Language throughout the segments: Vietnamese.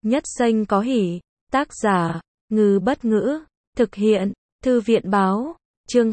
Nhất xanh có hỉ. Tác giả, Ngư Bất Ngữ. Thực hiện, Thư viện Báo. Chương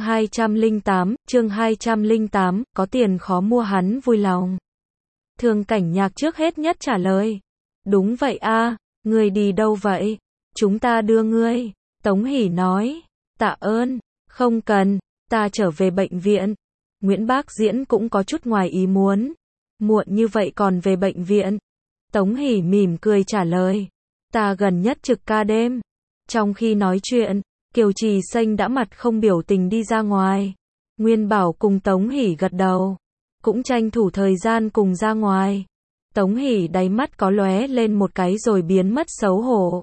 208, có tiền khó mua hắn vui lòng. Thường Cảnh Nhạc trước hết nhất trả lời. Đúng vậy a, ngươi đi đâu vậy? Chúng ta đưa ngươi. Tống Hỷ nói. Tạ ơn, không cần, ta trở về bệnh viện. Nguyễn Bác Diễn cũng có chút ngoài ý muốn. Muộn như vậy còn về bệnh viện. Tống Hỷ mỉm cười trả lời. Ta gần nhất trực ca đêm. Trong khi nói chuyện, Kiều Trì Xanh đã mặt không biểu tình đi ra ngoài. Nguyên Bảo cùng Tống Hỷ gật đầu. Cũng tranh thủ thời gian cùng ra ngoài. Tống Hỷ đáy mắt có lóe lên một cái rồi biến mất xấu hổ.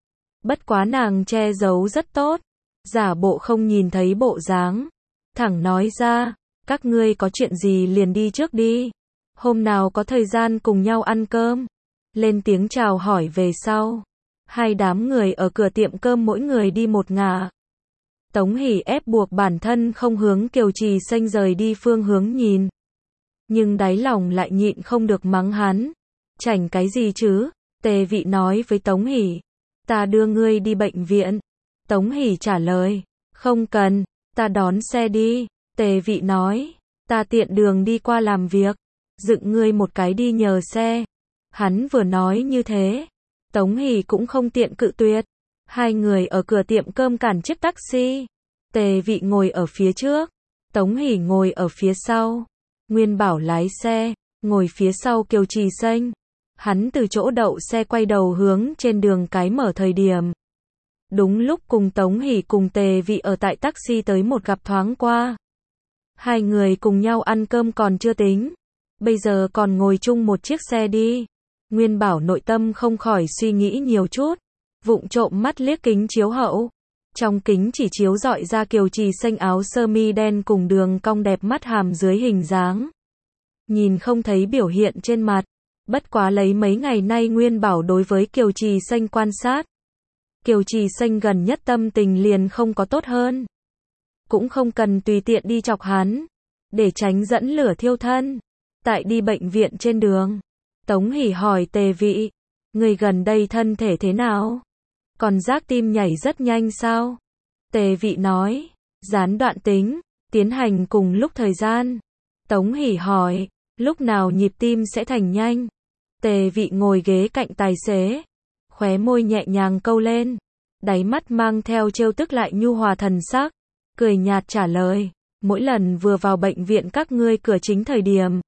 Bất quá nàng che giấu rất tốt. Giả bộ không nhìn thấy bộ dáng. Thẳng nói ra, các ngươi có chuyện gì liền đi trước đi. Hôm nào có thời gian cùng nhau ăn cơm. Lên tiếng chào hỏi về sau. Hai đám người ở cửa tiệm cơm mỗi người đi một ngả. Tống Hỷ ép buộc bản thân không hướng Kiều Trì Xanh rời đi phương hướng nhìn. Nhưng đáy lòng lại nhịn không được mắng hắn. Chảnh cái gì chứ? Tề Vị nói với Tống Hỷ. Ta đưa ngươi đi bệnh viện. Tống Hỷ trả lời. Không cần, ta đón xe đi. Tề Vị nói. Ta tiện đường đi qua làm việc. Dựng ngươi một cái đi nhờ xe. Hắn vừa nói như thế. Tống Hỷ cũng không tiện cự tuyệt. Hai người ở cửa tiệm cơm cản chiếc taxi. Tề Vị ngồi ở phía trước. Tống Hỷ ngồi ở phía sau. Nguyên Bảo lái xe, ngồi phía sau Kiều Trì Xanh. Hắn từ chỗ đậu xe quay đầu hướng trên đường cái mở thời điểm. Đúng lúc cùng Tống Hỷ cùng Tề Vị ở tại taxi tới một gặp thoáng qua. Hai người cùng nhau ăn cơm còn chưa tính. Bây giờ còn ngồi chung một chiếc xe đi. Nguyên Bảo nội tâm không khỏi suy nghĩ nhiều chút. Vụng trộm mắt liếc kính chiếu hậu. Trong kính chỉ chiếu rọi ra Kiều Trì Xanh áo sơ mi đen cùng đường cong đẹp mắt hàm dưới hình dáng. Nhìn không thấy biểu hiện trên mặt. Bất quá lấy mấy ngày nay Nguyên Bảo đối với Kiều Trì Xanh quan sát. Kiều Trì Xanh gần nhất tâm tình liền không có tốt hơn. Cũng không cần tùy tiện đi chọc hắn. Để tránh dẫn lửa thiêu thân. Tại đi bệnh viện trên đường. Tống Hỷ hỏi Tề Vị. Người gần đây thân thể thế nào? Còn giác tim nhảy rất nhanh sao? Tề Vị nói. Gián đoạn tính. Tiến hành cùng lúc thời gian. Tống Hỷ hỏi. Lúc nào nhịp tim sẽ thành nhanh? Tề Vị ngồi ghế cạnh tài xế. Khóe môi nhẹ nhàng câu lên. Đáy mắt mang theo trêu tức lại nhu hòa thần sắc. Cười nhạt trả lời. Mỗi lần vừa vào bệnh viện các ngươi cửa chính thời điểm.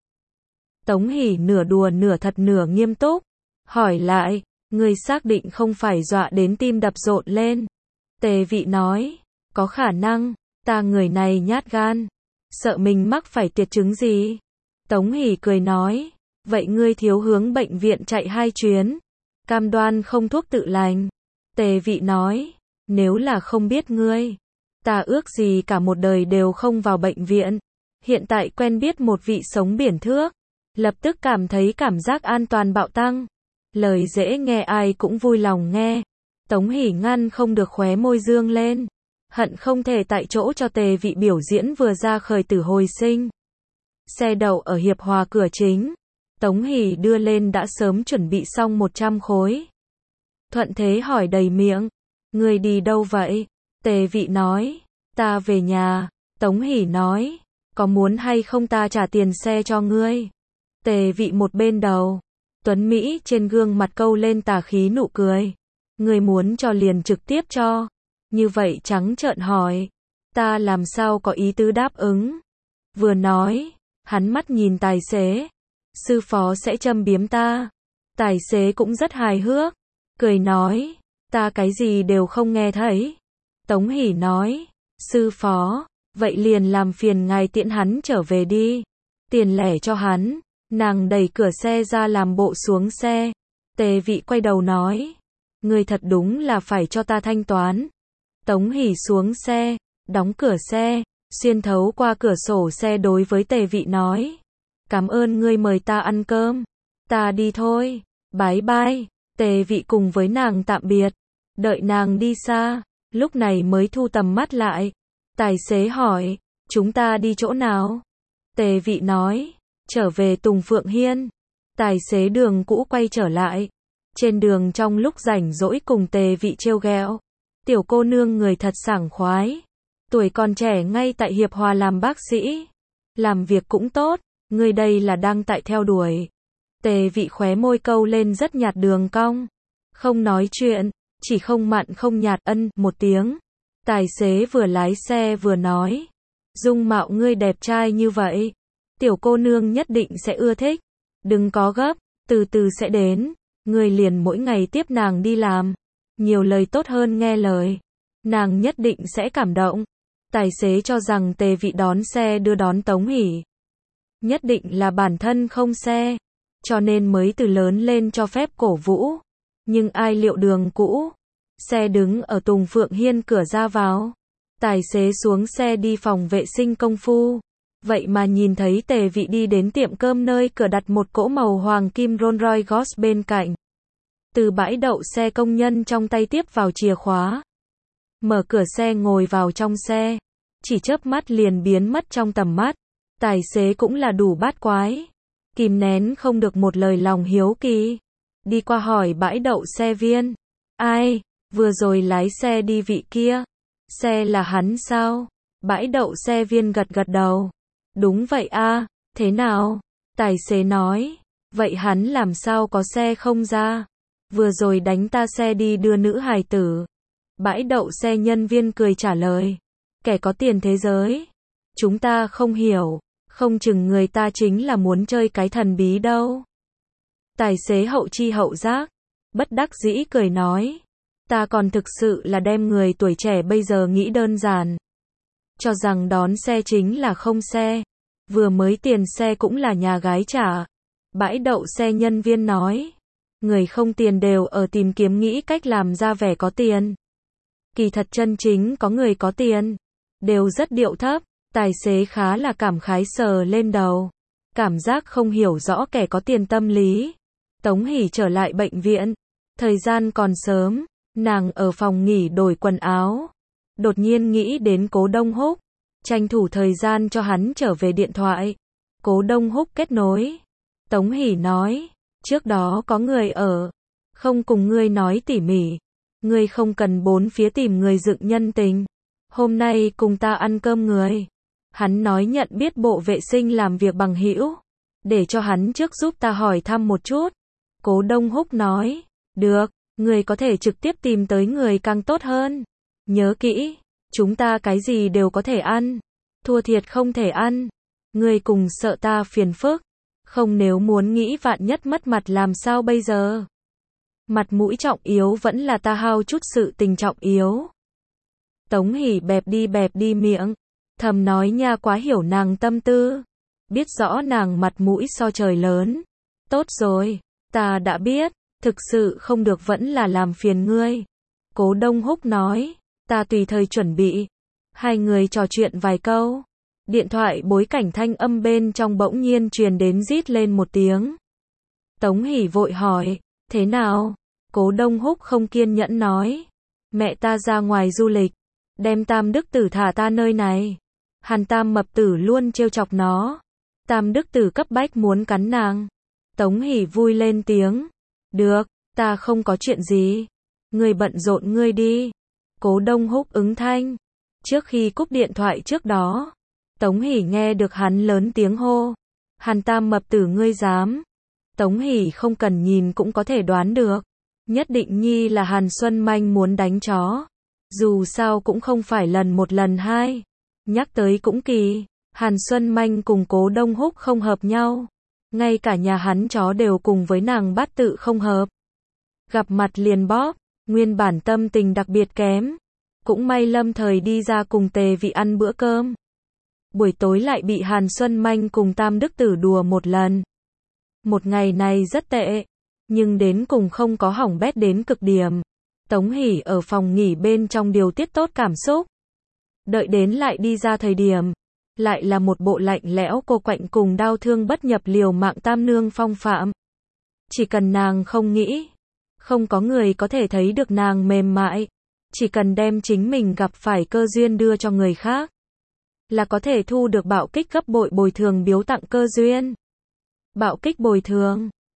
Tống Hỷ nửa đùa nửa thật nửa nghiêm túc. Hỏi lại. Ngươi xác định không phải dọa đến tim đập rộn lên. Tề Vị nói. Có khả năng. Ta người này nhát gan. Sợ mình mắc phải tiệt chứng gì. Tống Hỷ cười nói. Vậy ngươi thiếu hướng bệnh viện chạy 2 chuyến. Cam đoan không thuốc tự lành. Tề Vị nói. Nếu là không biết ngươi. Ta ước gì cả một đời đều không vào bệnh viện. Hiện tại quen biết một vị sống biển thước. Lập tức cảm thấy cảm giác an toàn bạo tăng. Lời dễ nghe ai cũng vui lòng nghe. Tống Hỷ ngăn không được khóe môi dương lên. Hận không thể tại chỗ cho Tề Vị biểu diễn vừa ra khởi tử hồi sinh. Xe đậu ở Hiệp Hòa cửa chính. Tống Hỷ đưa lên đã sớm chuẩn bị xong 100 khối. Thuận thế hỏi đầy miệng. Người đi đâu vậy? Tề Vị nói. Ta về nhà. Tống Hỷ nói. Có muốn hay không ta trả tiền xe cho ngươi? Tề Vị một bên đầu. Tuấn Mỹ trên gương mặt câu lên tà khí nụ cười. Người muốn cho liền trực tiếp cho. Như vậy trắng trợn hỏi. Ta làm sao có ý tứ đáp ứng. Vừa nói. Hắn mắt nhìn tài xế. Sư phó sẽ châm biếm ta. Tài xế cũng rất hài hước. Cười nói. Ta cái gì đều không nghe thấy. Tống Hỷ nói. Sư phó. Vậy liền làm phiền ngài tiễn hắn trở về đi. Tiền lẻ cho hắn. Nàng đẩy cửa xe ra làm bộ xuống xe. Tề Vị quay đầu nói. Ngươi thật đúng là phải cho ta thanh toán. Tống Hỷ xuống xe. Đóng cửa xe. Xuyên thấu qua cửa sổ xe đối với Tề Vị nói. Cảm ơn ngươi mời ta ăn cơm. Ta đi thôi. Bye bye. Tề Vị cùng với nàng tạm biệt. Đợi nàng đi xa. Lúc này mới thu tầm mắt lại. Tài xế hỏi. Chúng ta đi chỗ nào? Tề Vị nói. Trở về Tùng Phượng Hiên. Tài xế đường cũ quay trở lại. Trên đường trong lúc rảnh rỗi cùng Tề Vị trêu ghẹo. Tiểu cô nương người thật sảng khoái. Tuổi còn trẻ ngay tại Hiệp Hòa làm bác sĩ. Làm việc cũng tốt, người đây là đang tại theo đuổi. Tề Vị khóe môi câu lên rất nhạt đường cong. Không nói chuyện, chỉ không mặn không nhạt một tiếng. Tài xế vừa lái xe vừa nói. Dung mạo ngươi đẹp trai như vậy. Tiểu cô nương nhất định sẽ ưa thích. Đừng có gấp, từ từ sẽ đến. Ngươi liền mỗi ngày tiếp nàng đi làm. Nhiều lời tốt hơn nghe lời. Nàng nhất định sẽ cảm động. Tài xế cho rằng Tề Vị đón xe đưa đón Tống Hỷ. Nhất định là bản thân không xe. Cho nên mới từ lớn lên cho phép cổ vũ. Nhưng ai liệu đường cũ. Xe đứng ở Tùng Phượng Hiên cửa ra vào. Tài xế xuống xe đi phòng vệ sinh công phu. Vậy mà nhìn thấy Tề Vị đi đến tiệm cơm nơi cửa đặt một cỗ màu hoàng kim Rolls Royce Ghost bên cạnh. Từ bãi đậu xe công nhân trong tay tiếp vào chìa khóa. Mở cửa xe ngồi vào trong xe. Chỉ chớp mắt liền biến mất trong tầm mắt. Tài xế cũng là đủ bát quái. Kìm nén không được một lời lòng hiếu kỳ. Đi qua hỏi bãi đậu xe viên. Ai, vừa rồi lái xe đi vị kia. Xe là hắn sao? Bãi đậu xe viên gật gật đầu. Đúng vậy a, thế nào? Tài xế nói. Vậy hắn làm sao có xe không ra? Vừa rồi đánh ta xe đi đưa nữ hài tử. Bãi đậu xe nhân viên cười trả lời. Kẻ có tiền thế giới. Chúng ta không hiểu. Không chừng người ta chính là muốn chơi cái thần bí đâu. Tài xế hậu chi hậu giác. Bất đắc dĩ cười nói. Ta còn thực sự là đem người tuổi trẻ bây giờ nghĩ đơn giản. Cho rằng đón xe chính là không xe. Vừa mới tiền xe cũng là nhà gái trả. Bãi đậu xe nhân viên nói. Người không tiền đều ở tìm kiếm nghĩ cách làm ra vẻ có tiền. Kỳ thật chân chính có người có tiền. Đều rất điệu thấp. Tài xế khá là cảm khái sờ lên đầu. Cảm giác không hiểu rõ kẻ có tiền tâm lý. Tống Hỷ trở lại bệnh viện. Thời gian còn sớm. Nàng ở phòng nghỉ đổi quần áo. Đột nhiên nghĩ đến Cố Đông Húc. Tranh thủ thời gian cho hắn trở về điện thoại. Cố Đông Húc kết nối. Tống Hỷ nói. Trước đó có người ở. Không cùng ngươi nói tỉ mỉ. Ngươi không cần bốn phía tìm người dựng nhân tình. Hôm nay cùng ta ăn cơm người. Hắn nói nhận biết bộ vệ sinh làm việc bằng hữu. Để cho hắn trước giúp ta hỏi thăm một chút. Cố Đông Húc nói. Được, người có thể trực tiếp tìm tới người càng tốt hơn. Nhớ kỹ, chúng ta cái gì đều có thể ăn. Thua thiệt không thể ăn. Người cùng sợ ta phiền phức. Không nếu muốn nghĩ vạn nhất mất mặt làm sao bây giờ. Mặt mũi trọng yếu vẫn là ta hao chút sự tình trọng yếu. Tống Hỷ bẹp đi miệng. Thầm nói nha quá hiểu nàng tâm tư. Biết rõ nàng mặt mũi so trời lớn. Tốt rồi, ta đã biết. Thực sự không được vẫn là làm phiền ngươi. Cố Đông Húc nói. Ta tùy thời chuẩn bị. Hai người trò chuyện vài câu. Điện thoại bối cảnh thanh âm bên trong bỗng nhiên truyền đến rít lên một tiếng. Tống Hỷ vội hỏi. Thế nào? Cố Đông Húc không kiên nhẫn nói. Mẹ ta ra ngoài du lịch. Đem Tam Đức Tử thả ta nơi này. Hàn Tam Mập Tử luôn trêu chọc nó. Tam Đức Tử cấp bách muốn cắn nàng. Tống Hỷ vui lên tiếng. Được, ta không có chuyện gì. Ngươi bận rộn ngươi đi. Cố Đông Húc ứng thanh. Trước khi cúp điện thoại trước đó, Tống Hỷ nghe được hắn lớn tiếng hô. Hàn Tam Mập Tử ngươi dám. Tống Hỷ không cần nhìn cũng có thể đoán được. Nhất định nhi là Hàn Xuân Manh muốn đánh chó. Dù sao cũng không phải lần một lần hai. Nhắc tới cũng kỳ. Hàn Xuân Manh cùng Cố Đông Húc không hợp nhau. Ngay cả nhà hắn chó đều cùng với nàng bát tự không hợp. Gặp mặt liền bóp. Nguyên bản tâm tình đặc biệt kém. Cũng may lâm thời đi ra cùng Tề Vị ăn bữa cơm. Buổi tối lại bị Hàn Xuân Manh cùng Tam Đức Tử đùa một lần. Một ngày này rất tệ. Nhưng đến cùng không có hỏng bét đến cực điểm. Tống Hỷ ở phòng nghỉ bên trong điều tiết tốt cảm xúc. Đợi đến lại đi ra thời điểm. Lại là một bộ lạnh lẽo cô quạnh cùng đau thương bất nhập liều mạng tam nương phong phạm. Chỉ cần nàng không nghĩ. Không có người có thể thấy được nàng mềm mại. Chỉ cần đem chính mình gặp phải cơ duyên đưa cho người khác. Là có thể thu được bạo kích gấp bội bồi thường biếu tặng cơ duyên. Bạo kích bồi thường.